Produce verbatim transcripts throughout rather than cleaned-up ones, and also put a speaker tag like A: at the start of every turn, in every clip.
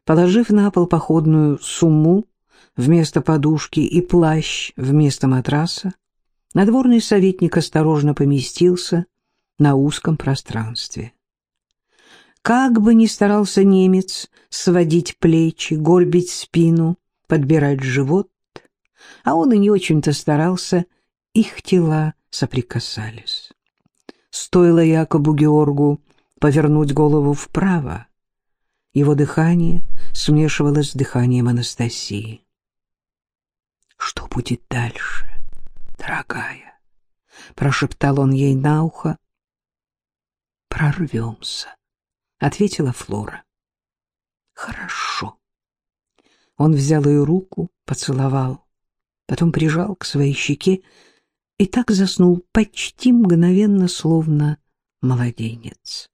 A: Положив на пол походную сумму вместо подушки и плащ вместо матраса, надворный советник осторожно поместился на узком пространстве. Как бы ни старался немец сводить плечи, горбить спину, подбирать живот, а он и не очень-то старался, их тела соприкасались. Стоило Якобу Георгу повернуть голову вправо, его дыхание смешивалось с дыханием Анастасии. «Что будет дальше, дорогая?» — прошептал он ей на ухо. «Прорвемся», — ответила Флора. «Хорошо». Он взял ее руку, поцеловал, потом прижал к своей щеке и так заснул почти мгновенно, словно младенец.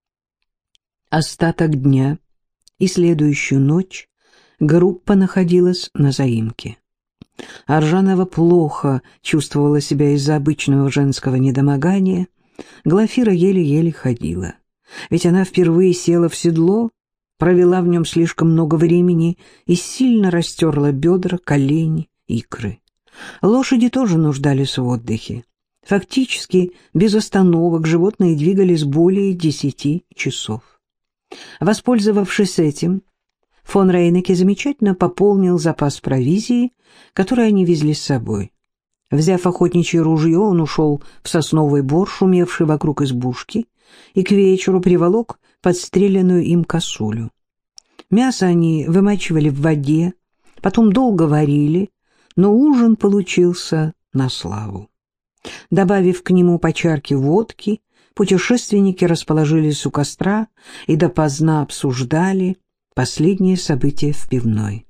A: Остаток дня и следующую ночь группа находилась на заимке. Аржанова плохо чувствовала себя из-за обычного женского недомогания. Глафира еле-еле ходила, ведь она впервые села в седло, провела в нем слишком много времени и сильно растерла бедра, колени, икры. Лошади тоже нуждались в отдыхе. Фактически, без остановок животные двигались более десяти часов. Воспользовавшись этим, фон Рейнеке замечательно пополнил запас провизии, который они везли с собой. Взяв охотничье ружье, он ушел в сосновый бор, шумевший вокруг избушки, и к вечеру приволок подстреленную им косулю. Мясо они вымачивали в воде, потом долго варили, но ужин получился на славу. Добавив к нему по чарке водки, путешественники расположились у костра и допоздна обсуждали последние события в пивной.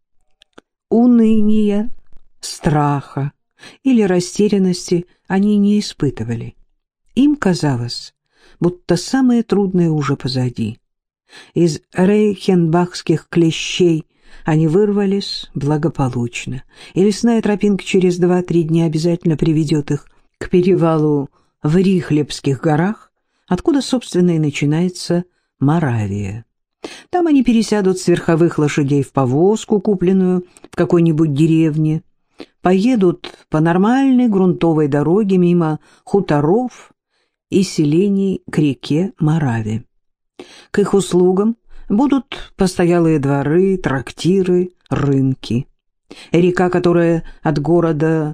A: Уныния, страха или растерянности они не испытывали. Им казалось, будто самое трудное уже позади. Из рейхенбахских клещей они вырвались благополучно, и лесная тропинка через два-три дня обязательно приведет их к перевалу в Рихлебских горах, откуда, собственно, и начинается Моравия. Там они пересядут с верховых лошадей в повозку, купленную в какой-нибудь деревне, поедут по нормальной грунтовой дороге мимо хуторов и селений к реке Мораве. К их услугам будут постоялые дворы, трактиры, рынки. Река, которая от города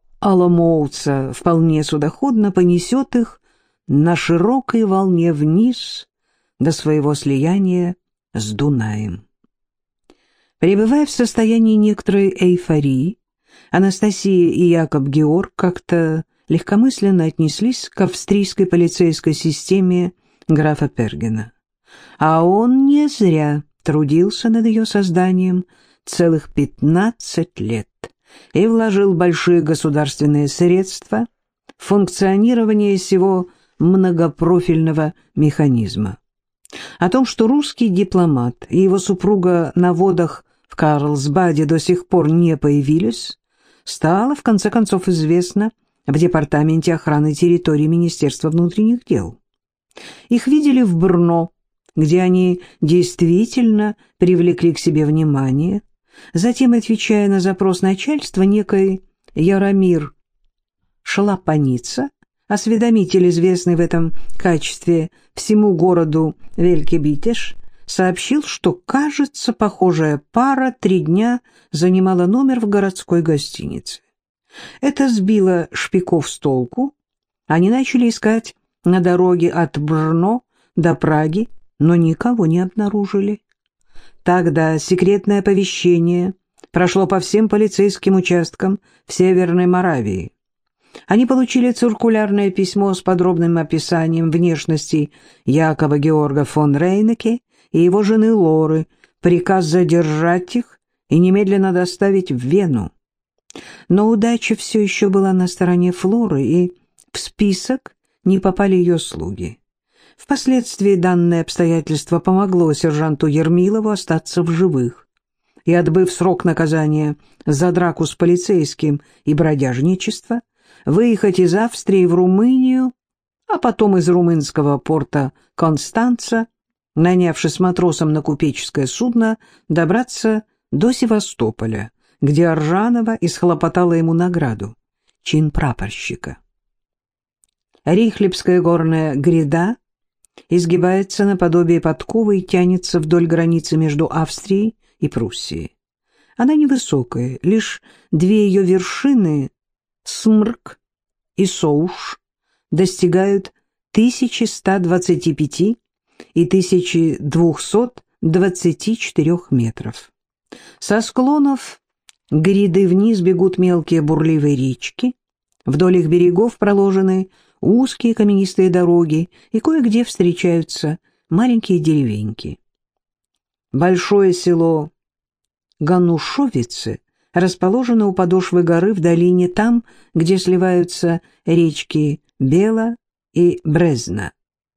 A: Оломоуца вполне судоходно, понесет их на широкой волне вниз до своего слияния с Дунаем. Пребывая в состоянии некоторой эйфории, Анастасия и Якоб Георг как-то легкомысленно отнеслись к австрийской полицейской системе графа Пергена. А он не зря трудился над ее созданием целых пятнадцать лет и вложил большие государственные средства в функционирование сего многопрофильного механизма. О том, что русский дипломат и его супруга на водах в Карлсбаде до сих пор не появились, стало в конце концов известно в Департаменте охраны территории Министерства внутренних дел. Их видели в Брно, где они действительно привлекли к себе внимание. Затем, отвечая на запрос начальства, некий Яромир Шлапаница, осведомитель, известный в этом качестве всему городу Велькебитеш, сообщил, что, кажется, похожая пара три дня занимала номер в городской гостинице. Это сбило шпиков с толку. Они начали искать на дороге от Брно до Праги, но никого не обнаружили. Тогда секретное оповещение прошло по всем полицейским участкам в Северной Моравии. Они получили циркулярное письмо с подробным описанием внешности Якоба Георга фон Рейнеке и его жены Лоры, приказ задержать их и немедленно доставить в Вену. Но удача все еще была на стороне Флоры, и в список не попали ее слуги. Впоследствии данное обстоятельство помогло сержанту Ермилову остаться в живых и, отбыв срок наказания за драку с полицейским и бродяжничество, выехать из Австрии в Румынию, а потом из румынского порта Констанца нанявшись матросом на купеческое судно, добраться до Севастополя, где Аржанова исхлопотала ему награду — чин прапорщика. Рихлебская горная гряда изгибается наподобие подковы и тянется вдоль границы между Австрией и Пруссией. Она невысокая, лишь две ее вершины, Смрк и Соуш, достигают тысячи ста двадцати пяти и тысячи двухсот двадцати четырёх метров. Со склонов гряды вниз бегут мелкие бурливые речки, вдоль их берегов проложены узкие каменистые дороги, и кое-где встречаются маленькие деревеньки. Большое село Ганушовицы расположено у подошвы горы в долине, там, где сливаются речки Бела и Брезна.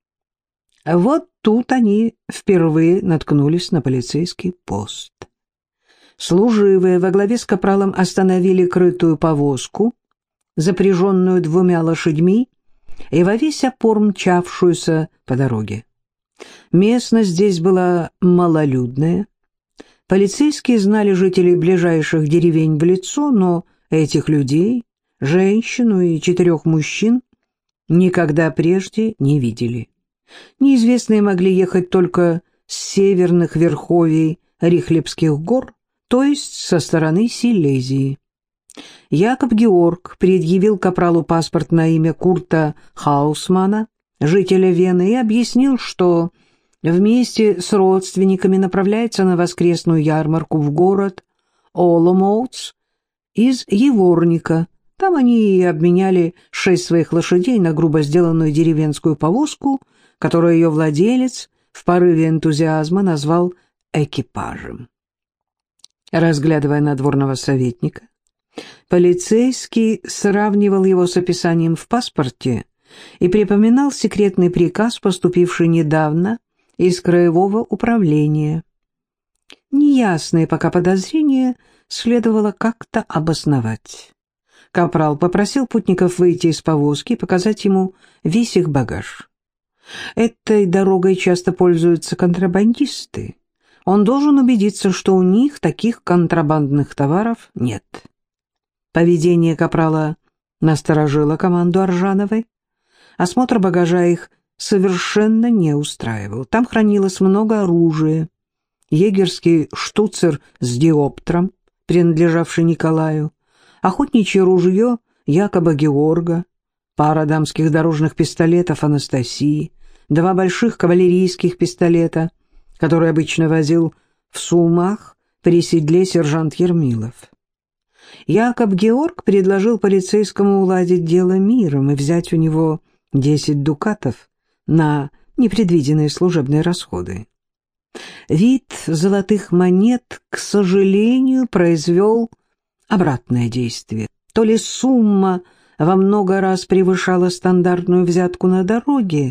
A: Вот тут они впервые наткнулись на полицейский пост. Служивые во главе с капралом остановили крытую повозку, запряженную двумя лошадьми, и во весь опор мчавшуюся по дороге. Местность здесь была малолюдная. Полицейские знали жителей ближайших деревень в лицо, но этих людей, женщину и четырех мужчин, никогда прежде не видели. Неизвестные могли ехать только с северных верховий Рихлебских гор, то есть со стороны Силезии. Якоб Георг предъявил капралу паспорт на имя Курта Хаусмана, жителя Вены, и объяснил, что вместе с родственниками направляется на воскресную ярмарку в город Оломоуц из Еворника. Там они и обменяли шесть своих лошадей на грубо сделанную деревенскую повозку, которую ее владелец в порыве энтузиазма назвал экипажем. Разглядывая надворного советника, полицейский сравнивал его с описанием в паспорте и припоминал секретный приказ, поступивший недавно из краевого управления. Неясные пока подозрения следовало как-то обосновать. Капрал попросил путников выйти из повозки и показать ему весь их багаж. Этой дорогой часто пользуются контрабандисты. Он должен убедиться, что у них таких контрабандных товаров нет. Поведение капрала насторожило команду Аржановой. Осмотр багажа их совершенно не устраивал. Там хранилось много оружия. Егерский штуцер с диоптром, принадлежавший Николаю, охотничье ружье Якоба Георга, пара дамских дорожных пистолетов Анастасии, два больших кавалерийских пистолета, которые обычно возил в сумах при седле сержант Ермилов. Якоб Георг предложил полицейскому уладить дело миром и взять у него десять дукатов на непредвиденные служебные расходы. Вид золотых монет, к сожалению, произвел обратное действие. То ли сумма во много раз превышала стандартную взятку на дороге,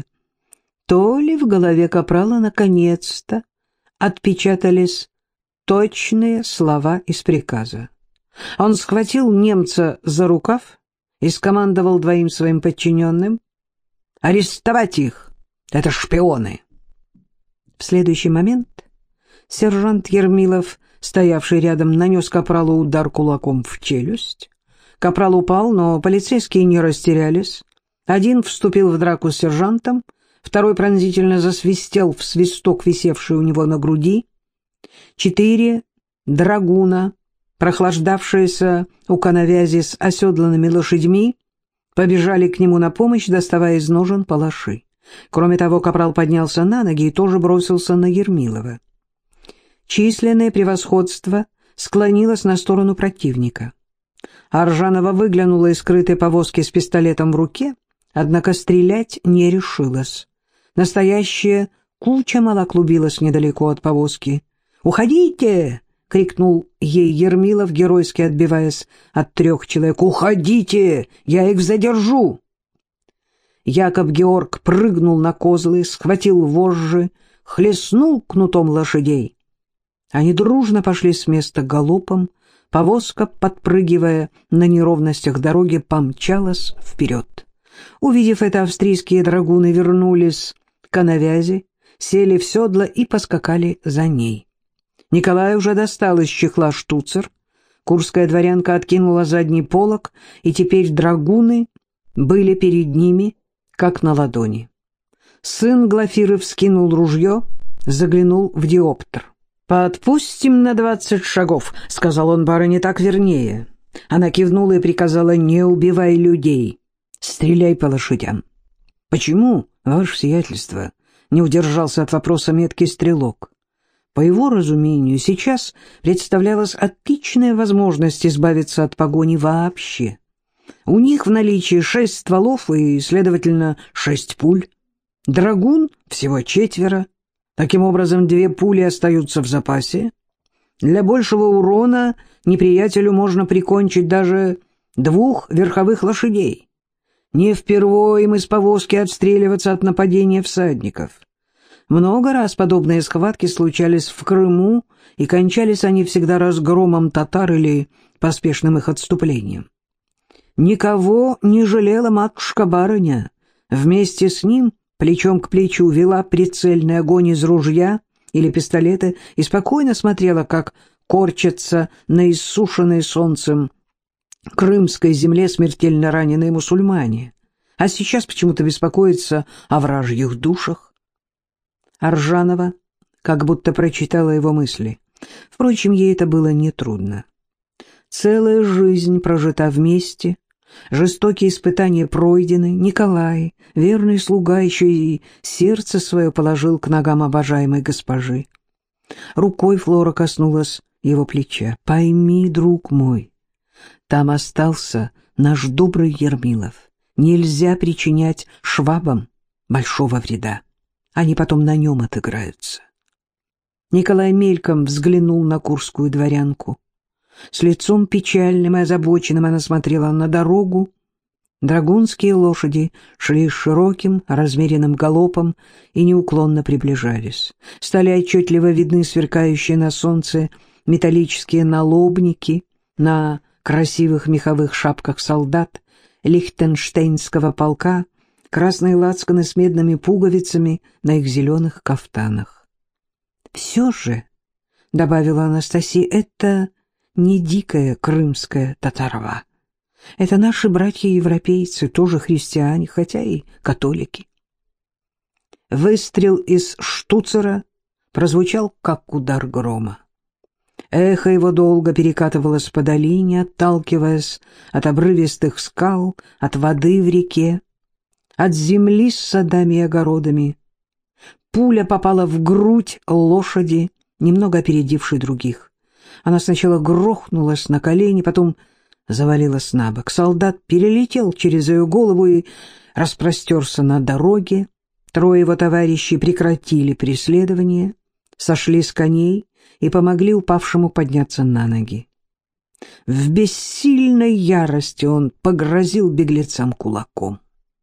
A: то ли в голове капрала наконец-то отпечатались точные слова из приказа. Он схватил немца за рукав и скомандовал двоим своим подчиненным: «Арестовать их! Это шпионы!» В следующий момент сержант Ермилов, стоявший рядом, нанес капралу удар кулаком в челюсть. Капрал упал, но полицейские не растерялись. Один вступил в драку с сержантом, второй пронзительно засвистел в свисток, висевший у него на груди. Четыре драгуна, прохлаждавшиеся у коновязи с оседланными лошадьми, побежали к нему на помощь, доставая из ножен палаши. Кроме того, капрал поднялся на ноги и тоже бросился на Ермилова. Численное превосходство склонилось на сторону противника. Аржанова выглянула из скрытой повозки с пистолетом в руке, однако стрелять не решилась. Настоящая куча мала клубилась недалеко от повозки. «Уходите!» — крикнул ей Ермилов, геройски отбиваясь от трех человек. «Уходите! Я их задержу!» Якоб Георг прыгнул на козлы, схватил вожжи, хлестнул кнутом лошадей. Они дружно пошли с места галопом. Повозка, подпрыгивая на неровностях дороги, помчалась вперед. Увидев это, австрийские драгуны вернулись к коновязи. сели в седло и поскакали за ней. Николай уже достал из чехла штуцер, курская дворянка откинула задний полог, и теперь драгуны были перед ними, как на ладони. Сын Глафиры вскинул ружье, заглянул в диоптр. «Подпустим на двадцать шагов», — сказал он барыне, — «так вернее». Она кивнула и приказала: «Не убивай людей, стреляй по лошадям». «Почему, ваше сиятельство?» — не удержался от вопроса меткий стрелок. По его разумению, сейчас представлялась отличная возможность избавиться от погони вообще. У них в наличии шесть стволов и, следовательно, шесть пуль. Драгун всего четверо. Таким образом, две пули остаются в запасе. Для большего урона неприятелю можно прикончить даже двух верховых лошадей. Не впервой им из повозки отстреливаться от нападения всадников. Много раз подобные схватки случались в Крыму, и кончались они всегда разгромом татар или поспешным их отступлением. Никого не жалела матушка-барыня. Вместе с ним, плечом к плечу, вела прицельный огонь из ружья или пистолета и спокойно смотрела, как корчатся на иссушенной солнцем крымской земле смертельно раненые мусульмане, а сейчас почему-то беспокоится о вражьих душах. Аржанова как будто прочитала его мысли. Впрочем, ей это было нетрудно. Целая жизнь прожита вместе, жестокие испытания пройдены, Николай, верный слуга, еще и сердце свое положил к ногам обожаемой госпожи. Рукой Флора коснулась его плеча. «Пойми, друг мой, там остался наш добрый Ермилов. Нельзя причинять швабам большого вреда. Они потом на нем отыграются». Николай мельком взглянул на курскую дворянку. С лицом печальным и озабоченным она смотрела на дорогу. Драгунские лошади шли широким, размеренным галопом и неуклонно приближались. Стали отчетливо видны сверкающие на солнце металлические налобники на красивых меховых шапках солдат Лихтенштейнского полка, красные лацканы с медными пуговицами на их зеленых кафтанах. «Все же, — добавила Анастасия, — это не дикая крымская татарва. Это наши братья-европейцы, тоже христиане, хотя и католики». Выстрел из штуцера прозвучал, как удар грома. Эхо его долго перекатывалось по долине, отталкиваясь от обрывистых скал, от воды в реке, от земли с садами и огородами. Пуля попала в грудь лошади, немного опередившей других. Она сначала грохнулась на колени, потом завалилась на бок. Солдат перелетел через ее голову и распростерся на дороге. Трое его товарищей прекратили преследование, сошли с коней и помогли упавшему подняться на ноги. В бессильной ярости он погрозил беглецам кулаком.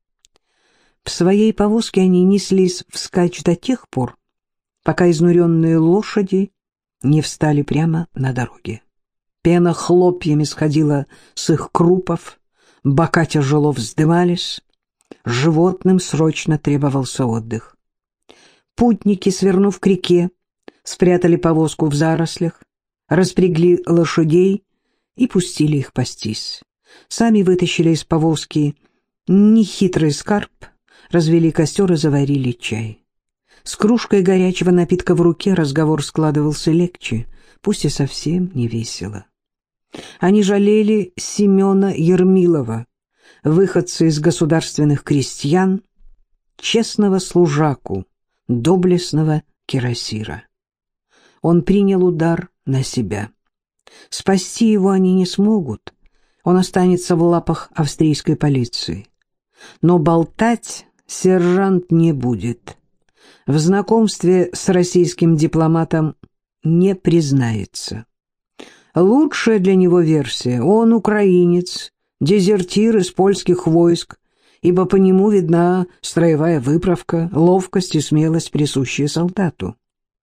A: В своей повозке они неслись вскачь до тех пор, пока изнуренные лошади не встали прямо на дороге. Пена хлопьями сходила с их крупов, бока тяжело вздымались, животным срочно требовался отдых. Путники, свернув к реке, спрятали повозку в зарослях, распрягли лошадей и пустили их пастись. Сами вытащили из повозки нехитрый скарб, развели костер и заварили чай. С кружкой горячего напитка в руке разговор складывался легче, пусть и совсем не весело. Они жалели Семена Ермилова, выходца из государственных крестьян, честного служаку, доблестного кирасира. Он принял удар на себя. Спасти его они не смогут, он останется в лапах австрийской полиции. Но болтать сержант не будет. В знакомстве с российским дипломатом не признается. Лучшая для него версия — он украинец, дезертир из польских войск, ибо по нему видна строевая выправка, ловкость и смелость, присущие солдату.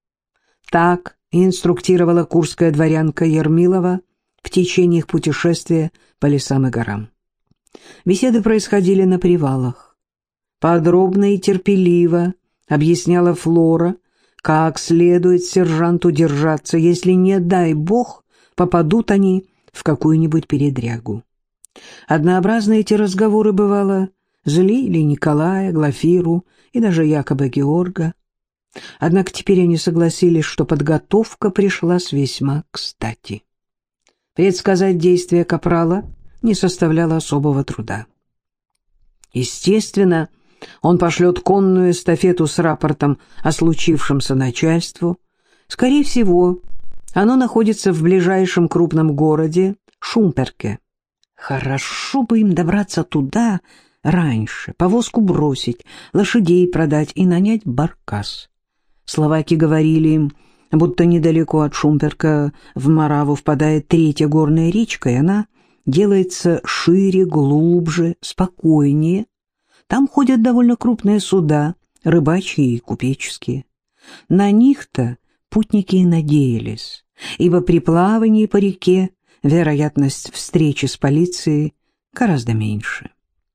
A: Так инструктировала курская дворянка Ермилова в течение их путешествия по лесам и горам. Беседы происходили на привалах. Подробно и терпеливо объясняла Флора, как следует сержанту держаться, если, не дай бог, попадут они в какую-нибудь передрягу. Однообразно эти разговоры, бывало, злили Николая, Глафиру и даже якобы Георга. Однако теперь они согласились, что подготовка пришлась весьма кстати. Предсказать действия капрала не составляло особого труда. Естественно, он пошлет конную эстафету с рапортом о случившемся начальству. Скорее всего, оно находится в ближайшем крупном городе Шумперке. Хорошо бы им добраться туда раньше, повозку бросить, лошадей продать и нанять баркас. Словаки говорили им, будто недалеко от Шумперка в Мораву впадает третья горная речка, и она делается шире, глубже, спокойнее. Там ходят довольно крупные суда, рыбачьи и купеческие. На них-то путники и надеялись, ибо при плавании по реке вероятность встречи с полицией гораздо меньше.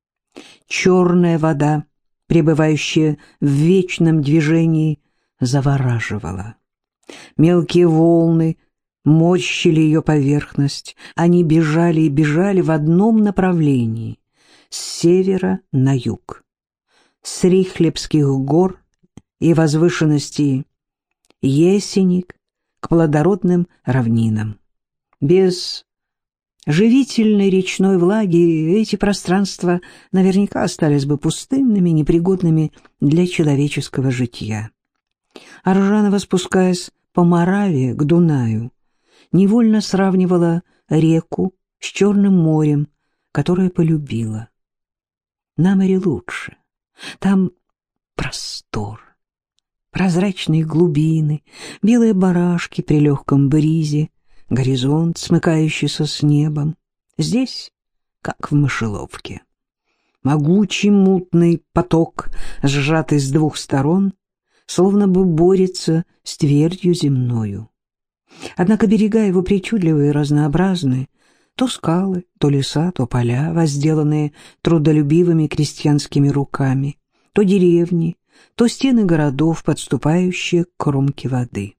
A: Черная вода, пребывающая в вечном движении, завораживала. Мелкие волны морщили ее поверхность, они бежали и бежали в одном направлении, с севера на юг, с Рихлебских гор и возвышенностей Есеник к плодородным равнинам. Без живительной речной влаги эти пространства наверняка остались бы пустынными, непригодными для человеческого житья. Аржанова, спускаясь по Мораве к Дунаю, невольно сравнивала реку с Черным морем, которое полюбила. На море лучше. Там простор, прозрачные глубины, белые барашки при легком бризе, горизонт, смыкающийся с небом. Здесь, как в мышеловке. Могучий мутный поток, сжатый с двух сторон, словно бы борется с твердью земною. Однако берега его причудливые и разнообразны, то скалы, то леса, то поля, возделанные трудолюбивыми крестьянскими руками, то деревни, то стены городов, подступающие к кромке воды.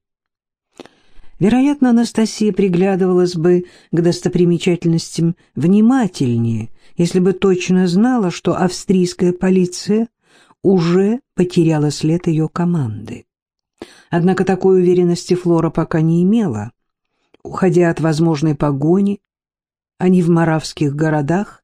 A: Вероятно, Анастасия приглядывалась бы к достопримечательностям внимательнее, если бы точно знала, что австрийская полиция уже потеряла след ее команды. Однако такой уверенности Флора пока не имела. Уходя от возможной погони, они в моравских городах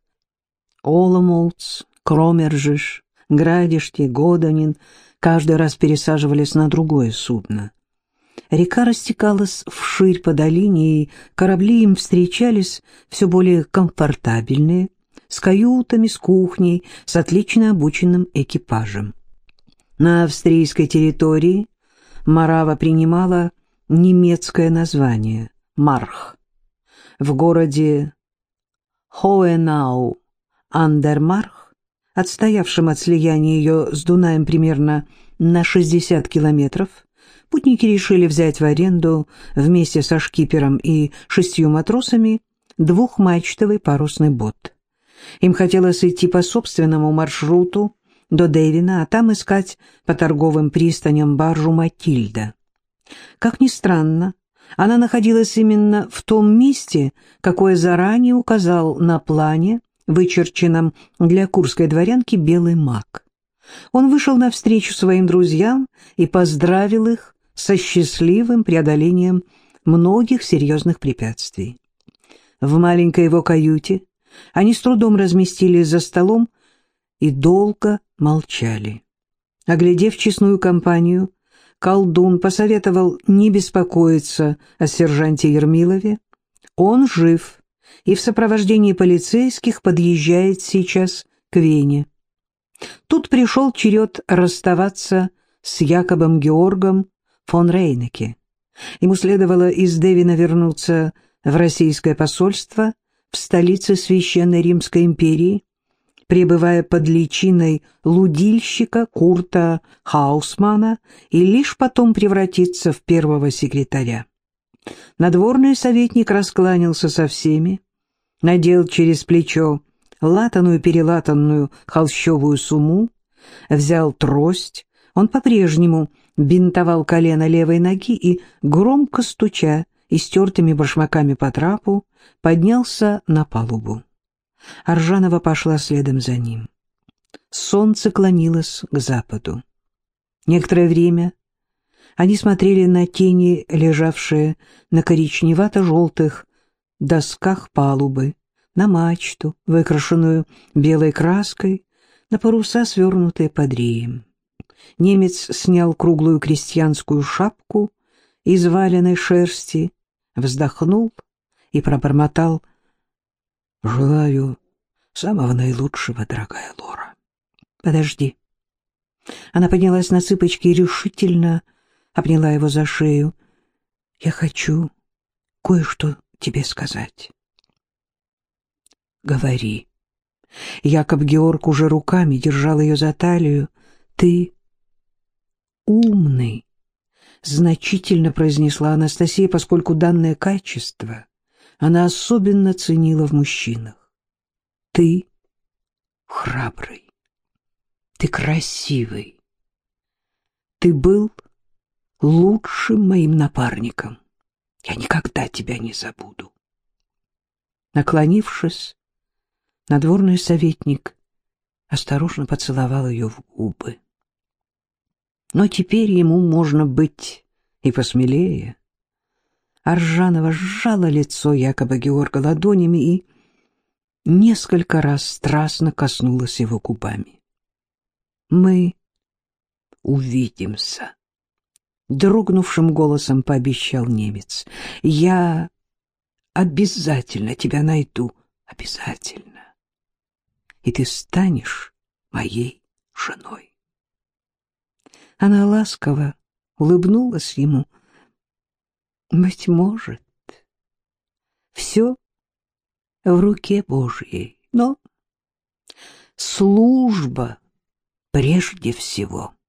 A: Оломолц, Кромержиш, Градиште, Годанин каждый раз пересаживались на другое судно. Река растекалась вширь по долине, и корабли им встречались все более комфортабельные, с каютами, с кухней, с отлично обученным экипажем. На австрийской территории Морава принимала немецкое название «Марх». В городе Хоенау-ан-дер-Марх, отстоявшем от слияния ее с Дунаем примерно на шестьдесят километров, путники решили взять в аренду вместе со шкипером и шестью матросами двухмачтовый парусный бот. Им хотелось идти по собственному маршруту до Девина, а там искать по торговым пристаням баржу «Матильда». Как ни странно, она находилась именно в том месте, какое заранее указал на плане, вычерченном для курской дворянки, белый маг. Он вышел навстречу своим друзьям и поздравил их со счастливым преодолением многих серьезных препятствий. В маленькой его каюте они с трудом разместились за столом и долго молчали. Оглядев честную компанию, колдун посоветовал не беспокоиться о сержанте Ермилове. Он жив и в сопровождении полицейских подъезжает сейчас к Вене. Тут пришел черед расставаться с Якобом Георгом фон Рейнеке. Ему следовало из Девина вернуться в российское посольство в столице Священной Римской империи, пребывая под личиной лудильщика Курта Хаусмана, и лишь потом превратиться в первого секретаря. Надворный советник раскланялся со всеми, надел через плечо латаную-перелатанную холщовую сумму, взял трость, Он по-прежнему бинтовал колено левой ноги и, громко стуча истертыми башмаками по трапу, поднялся на палубу. Аржанова пошла следом за ним. Солнце клонилось к западу. Некоторое время они смотрели на тени, лежавшие на коричневато-желтых досках палубы, на мачту, выкрашенную белой краской, на паруса, свернутые под реем. Немец снял круглую крестьянскую шапку из валеной шерсти, вздохнул и пробормотал: «Желаю самого наилучшего, дорогая Лора». «Подожди». Она поднялась на цыпочки и решительно обняла его за шею. «Я хочу кое-что тебе сказать». «Говори». Якоб Георг уже руками держал ее за талию. «Ты умный», — значительно произнесла Анастасия, поскольку данное качество она особенно ценила в мужчинах. «Ты храбрый, ты красивый, ты был лучшим моим напарником. Я никогда тебя не забуду». Наклонившись, надворный советник осторожно поцеловал ее в губы. Но теперь ему можно быть и посмелее. Аржанова сжала лицо Якоба Георга ладонями и несколько раз страстно коснулась его губами. «Мы увидимся», — дрогнувшим голосом пообещал немец. «Я обязательно тебя найду, обязательно. И ты станешь моей женой». Она ласково улыбнулась ему. «Быть может, все в руке Божьей, но служба прежде всего».